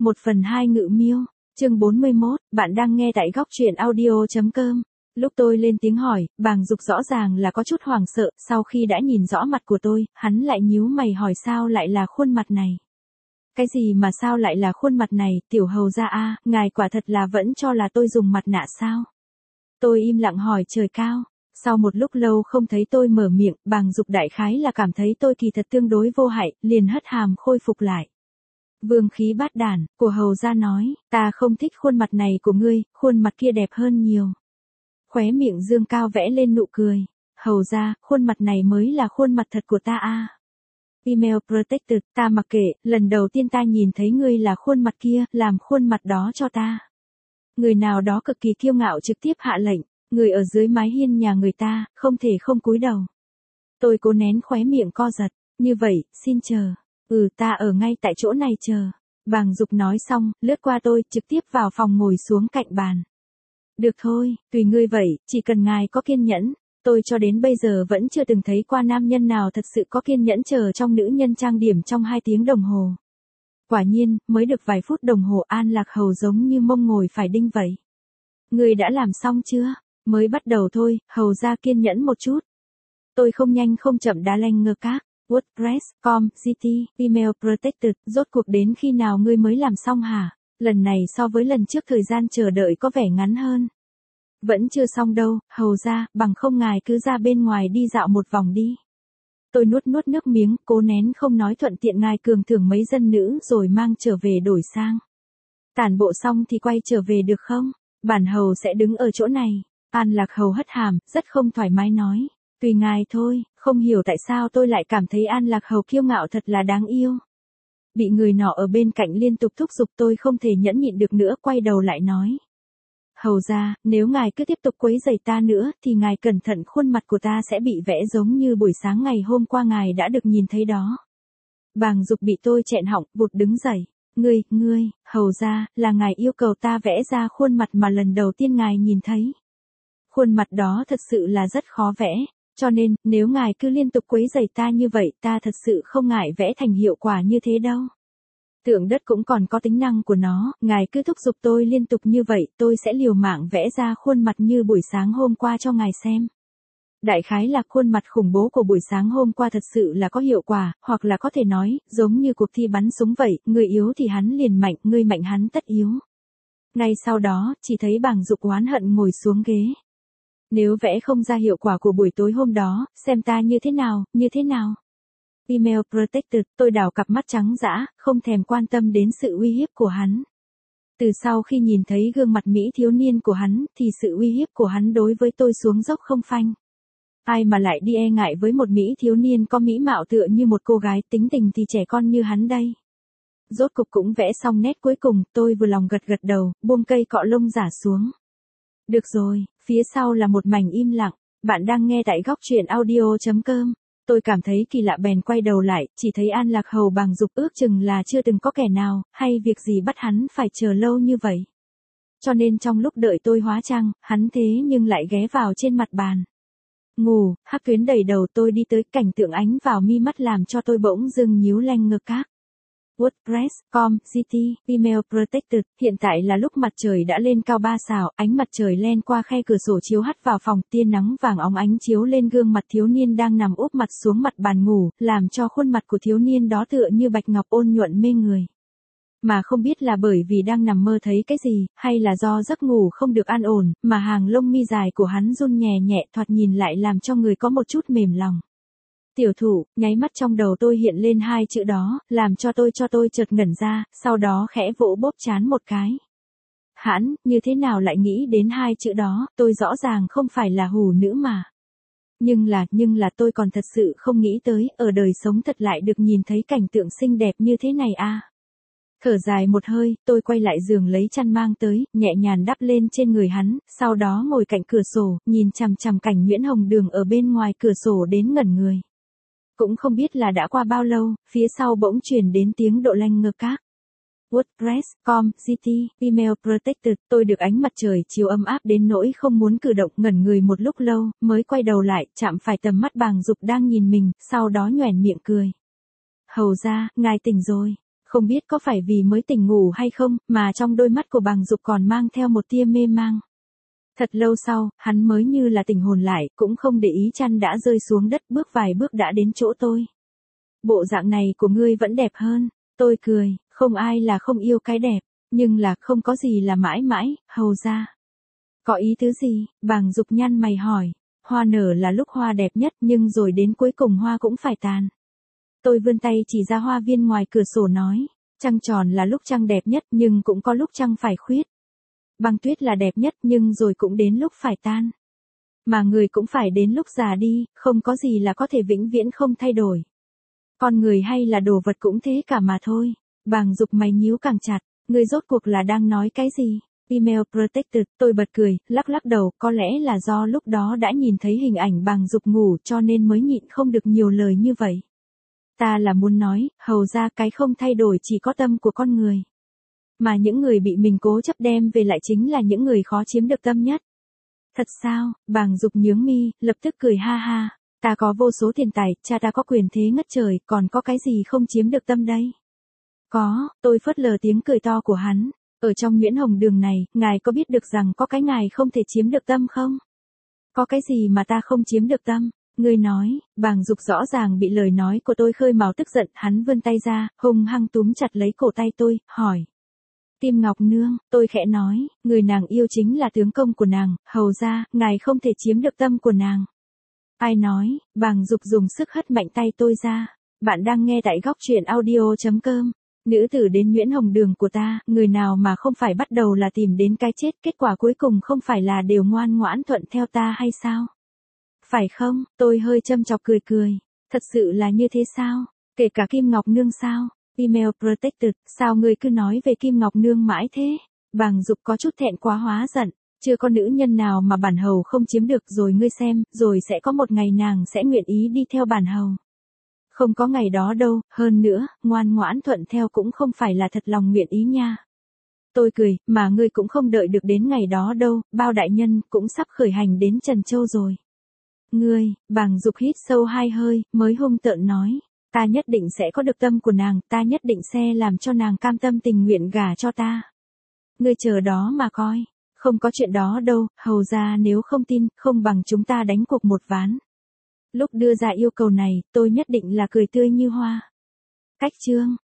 1/2 Ngự Miêu, chương 41, bạn đang nghe tại góc truyện audio.com. Lúc tôi lên tiếng hỏi, Bàng Dục rõ ràng là có chút hoảng sợ, sau khi đã nhìn rõ mặt của tôi, hắn lại nhíu mày hỏi sao lại là khuôn mặt này. Cái gì mà sao lại là khuôn mặt này, tiểu hầu gia a, ngài quả thật là vẫn cho là tôi dùng mặt nạ sao? Tôi im lặng hỏi trời cao. Sau một lúc lâu không thấy tôi mở miệng, Bàng Dục đại khái là cảm thấy tôi kỳ thật tương đối vô hại, liền hất hàm khôi phục lại. Vương khí bát đản, của hầu gia nói, ta không thích khuôn mặt này của ngươi, khuôn mặt kia đẹp hơn nhiều. Khóe miệng dương cao vẽ lên nụ cười. Hầu gia, khuôn mặt này mới là khuôn mặt thật của ta a. Email Protected, ta mặc kệ, lần đầu tiên ta nhìn thấy ngươi là khuôn mặt kia, làm khuôn mặt đó cho ta. Người nào đó cực kỳ kiêu ngạo trực tiếp hạ lệnh, người ở dưới mái hiên nhà người ta, không thể không cúi đầu. Tôi cố nén khóe miệng co giật, như vậy, xin chờ. Ta ở ngay tại chỗ này chờ. Bàng Dục nói xong, lướt qua tôi, trực tiếp vào phòng ngồi xuống cạnh bàn. Được thôi, tùy ngươi vậy, chỉ cần ngài có kiên nhẫn. Tôi cho đến bây giờ vẫn chưa từng thấy qua nam nhân nào thật sự có kiên nhẫn chờ trong nữ nhân trang điểm trong 2 tiếng đồng hồ. Quả nhiên, mới được vài phút đồng hồ An Lạc Hầu giống như mông ngồi phải đinh vậy. Ngươi đã làm xong chưa? Mới bắt đầu thôi, hầu ra kiên nhẫn một chút. Tôi không nhanh không chậm đá lanh ngơ các. WordPress.com, GT, Email Protected, rốt cuộc đến khi nào ngươi mới làm xong hả? Lần này so với lần trước thời gian chờ đợi có vẻ ngắn hơn. Vẫn chưa xong đâu, hầu ra, bằng không ngài cứ ra bên ngoài đi dạo một vòng đi. Tôi nuốt nước miếng, cố nén không nói thuận tiện ngài cường thưởng mấy dân nữ rồi mang trở về đổi sang. Tản bộ xong thì quay trở về được không? Bản hầu sẽ đứng ở chỗ này. An Lạc Hầu hất hàm, rất không thoải mái nói. Tùy ngài thôi, không hiểu tại sao tôi lại cảm thấy An Lạc Hầu kiêu ngạo thật là đáng yêu. Bị người nọ ở bên cạnh liên tục thúc giục tôi không thể nhẫn nhịn được nữa quay đầu lại nói. Hầu ra, nếu ngài cứ tiếp tục quấy rầy ta nữa thì ngài cẩn thận khuôn mặt của ta sẽ bị vẽ giống như buổi sáng ngày hôm qua ngài đã được nhìn thấy đó. Bàng Dục bị tôi chẹn họng, vụt đứng dậy. Ngươi, hầu ra, là ngài yêu cầu ta vẽ ra khuôn mặt mà lần đầu tiên ngài nhìn thấy. Khuôn mặt đó thật sự là rất khó vẽ, cho nên, nếu ngài cứ liên tục quấy rầy ta như vậy ta thật sự không ngại vẽ thành hiệu quả như thế đâu. Tượng đất cũng còn có tính năng của nó, ngài cứ thúc giục tôi liên tục như vậy tôi sẽ liều mạng vẽ ra khuôn mặt như buổi sáng hôm qua cho ngài xem. Đại khái là khuôn mặt khủng bố của buổi sáng hôm qua thật sự là có hiệu quả, hoặc là có thể nói, giống như cuộc thi bắn súng vậy, người yếu thì hắn liền mạnh, người mạnh hắn tất yếu. Ngay sau đó, chỉ thấy Bàng Dục oán hận ngồi xuống ghế. Nếu vẽ không ra hiệu quả của buổi tối hôm đó, xem ta như thế nào? Email Protected, tôi đảo cặp mắt trắng dã, không thèm quan tâm đến sự uy hiếp của hắn. Từ sau khi nhìn thấy gương mặt Mỹ thiếu niên của hắn, thì sự uy hiếp của hắn đối với tôi xuống dốc không phanh. Ai mà lại đi e ngại với một Mỹ thiếu niên có mỹ mạo tựa như một cô gái tính tình thì trẻ con như hắn đây. Rốt cục cũng vẽ xong nét cuối cùng, tôi vừa lòng gật đầu, buông cây cọ lông giả xuống. Được rồi, phía sau là một mảnh im lặng, bạn đang nghe tại góc truyện audio.com. Tôi cảm thấy kỳ lạ bèn quay đầu lại, chỉ thấy An Lạc Hầu Bàng Dục ước chừng là chưa từng có kẻ nào, hay việc gì bắt hắn phải chờ lâu như vậy. Cho nên trong lúc đợi tôi hóa trang, hắn thế nhưng lại ghé vào trên mặt bàn. Ngủ, hắc tuyến đầy đầu tôi đi tới cảnh tượng ánh vào mi mắt làm cho tôi bỗng dưng nhíu lanh ngơ các. WordPress.com, GT, Email Protected, hiện tại là lúc mặt trời đã lên cao 3 sào, ánh mặt trời len qua khe cửa sổ chiếu hắt vào phòng, tia nắng vàng óng ánh chiếu lên gương mặt thiếu niên đang nằm úp mặt xuống mặt bàn ngủ, làm cho khuôn mặt của thiếu niên đó tựa như bạch ngọc ôn nhuận mê người. Mà không biết là bởi vì đang nằm mơ thấy cái gì, hay là do giấc ngủ không được an ổn, mà hàng lông mi dài của hắn run nhẹ nhẹ thoạt nhìn lại làm cho người có một chút mềm lòng. Tiểu thủ, nháy mắt trong đầu tôi hiện lên 2 chữ đó, làm cho tôi chợt ngẩn ra, sau đó khẽ vỗ bóp trán một cái. Hãn, như thế nào lại nghĩ đến 2 chữ đó, tôi rõ ràng không phải là hủ nữ mà. Nhưng là tôi còn thật sự không nghĩ tới, ở đời sống thật lại được nhìn thấy cảnh tượng xinh đẹp như thế này à. Thở dài một hơi, tôi quay lại giường lấy chăn mang tới, nhẹ nhàng đắp lên trên người hắn, sau đó ngồi cạnh cửa sổ, nhìn chằm chằm cảnh Nguyễn Hồng Đường ở bên ngoài cửa sổ đến ngẩn người. Cũng không biết là đã qua bao lâu, phía sau bỗng truyền đến tiếng độ lanh ngơ các. WordPress.com, GT, Email Protected, tôi được ánh mặt trời chiếu ấm áp đến nỗi không muốn cử động, ngẩn người một lúc lâu, mới quay đầu lại, chạm phải tầm mắt Bàng Dục đang nhìn mình, sau đó nhoẻn miệng cười. Hầu ra, ngài tỉnh rồi. Không biết có phải vì mới tỉnh ngủ hay không, mà trong đôi mắt của Bàng Dục còn mang theo một tia mê mang. Thật lâu sau, hắn mới như là tỉnh hồn lại, cũng không để ý chăn đã rơi xuống đất, bước vài bước đã đến chỗ tôi. Bộ dạng này của ngươi vẫn đẹp hơn. Tôi cười, không ai là không yêu cái đẹp, nhưng là không có gì là mãi mãi, hầu ra. Có ý tứ gì? Bàng Dục nhăn mày hỏi. Hoa nở là lúc hoa đẹp nhất, nhưng rồi đến cuối cùng hoa cũng phải tàn. Tôi vươn tay chỉ ra hoa viên ngoài cửa sổ nói, trăng tròn là lúc trăng đẹp nhất, nhưng cũng có lúc trăng phải khuyết. Băng tuyết là đẹp nhất, nhưng rồi cũng đến lúc phải tan. Mà người cũng phải đến lúc già đi, không có gì là có thể vĩnh viễn không thay đổi. Con người hay là đồ vật cũng thế cả mà thôi. Bàng Dục mày nhíu càng chặt, ngươi rốt cuộc là đang nói cái gì? Female protected, tôi bật cười, lắc lắc đầu, có lẽ là do lúc đó đã nhìn thấy hình ảnh Bàng Dục ngủ cho nên mới nhịn không được nhiều lời như vậy. Ta là muốn nói, hầu ra cái không thay đổi chỉ có tâm của con người. Mà những người bị mình cố chấp đem về lại chính là những người khó chiếm được tâm nhất. Thật sao? Bàng Dục nhướng mi, lập tức cười ha ha. Ta có vô số tiền tài, cha ta có quyền thế ngất trời, còn có cái gì không chiếm được tâm đây? Có, tôi phớt lờ tiếng cười to của hắn. Ở trong Nguyễn Hồng Đường này, ngài có biết được rằng có cái ngài không thể chiếm được tâm không? Có cái gì mà ta không chiếm được tâm? Ngươi nói, Bàng Dục rõ ràng bị lời nói của tôi khơi mào tức giận, hắn vươn tay ra, hung hăng túm chặt lấy cổ tay tôi, hỏi. Kim Ngọc Nương, tôi khẽ nói, người nàng yêu chính là tướng công của nàng, hầu ra, ngài không thể chiếm được tâm của nàng. Ai nói? Bàng Dục dùng sức hất mạnh tay tôi ra. Bạn đang nghe tại góc truyện audio.com. Nữ tử đến Nguyễn Hồng Đường của ta, người nào mà không phải bắt đầu là tìm đến cái chết, kết quả cuối cùng không phải là đều ngoan ngoãn thuận theo ta hay sao? Phải không? Tôi hơi châm chọc cười cười. Thật sự là như thế sao? Kể cả Kim Ngọc Nương sao? Female protected, sao ngươi cứ nói về Kim Ngọc Nương mãi thế? Bàng Dục có chút thẹn quá hóa giận. Chưa có nữ nhân nào mà bản hầu không chiếm được, rồi ngươi xem, rồi sẽ có một ngày nàng sẽ nguyện ý đi theo bản hầu. Không có ngày đó đâu, hơn nữa, ngoan ngoãn thuận theo cũng không phải là thật lòng nguyện ý nha. Tôi cười, mà ngươi cũng không đợi được đến ngày đó đâu, bao đại nhân cũng sắp khởi hành đến Trần Châu rồi. Ngươi, Bàng Dục hít sâu hai hơi, mới hung tợn nói, ta nhất định sẽ có được tâm của nàng, ta nhất định sẽ làm cho nàng cam tâm tình nguyện gả cho ta. Ngươi chờ đó mà coi. Không có chuyện đó đâu, hầu ra nếu không tin, không bằng chúng ta đánh cuộc một ván. Lúc đưa ra yêu cầu này, tôi nhất định là cười tươi như hoa. Cách chương.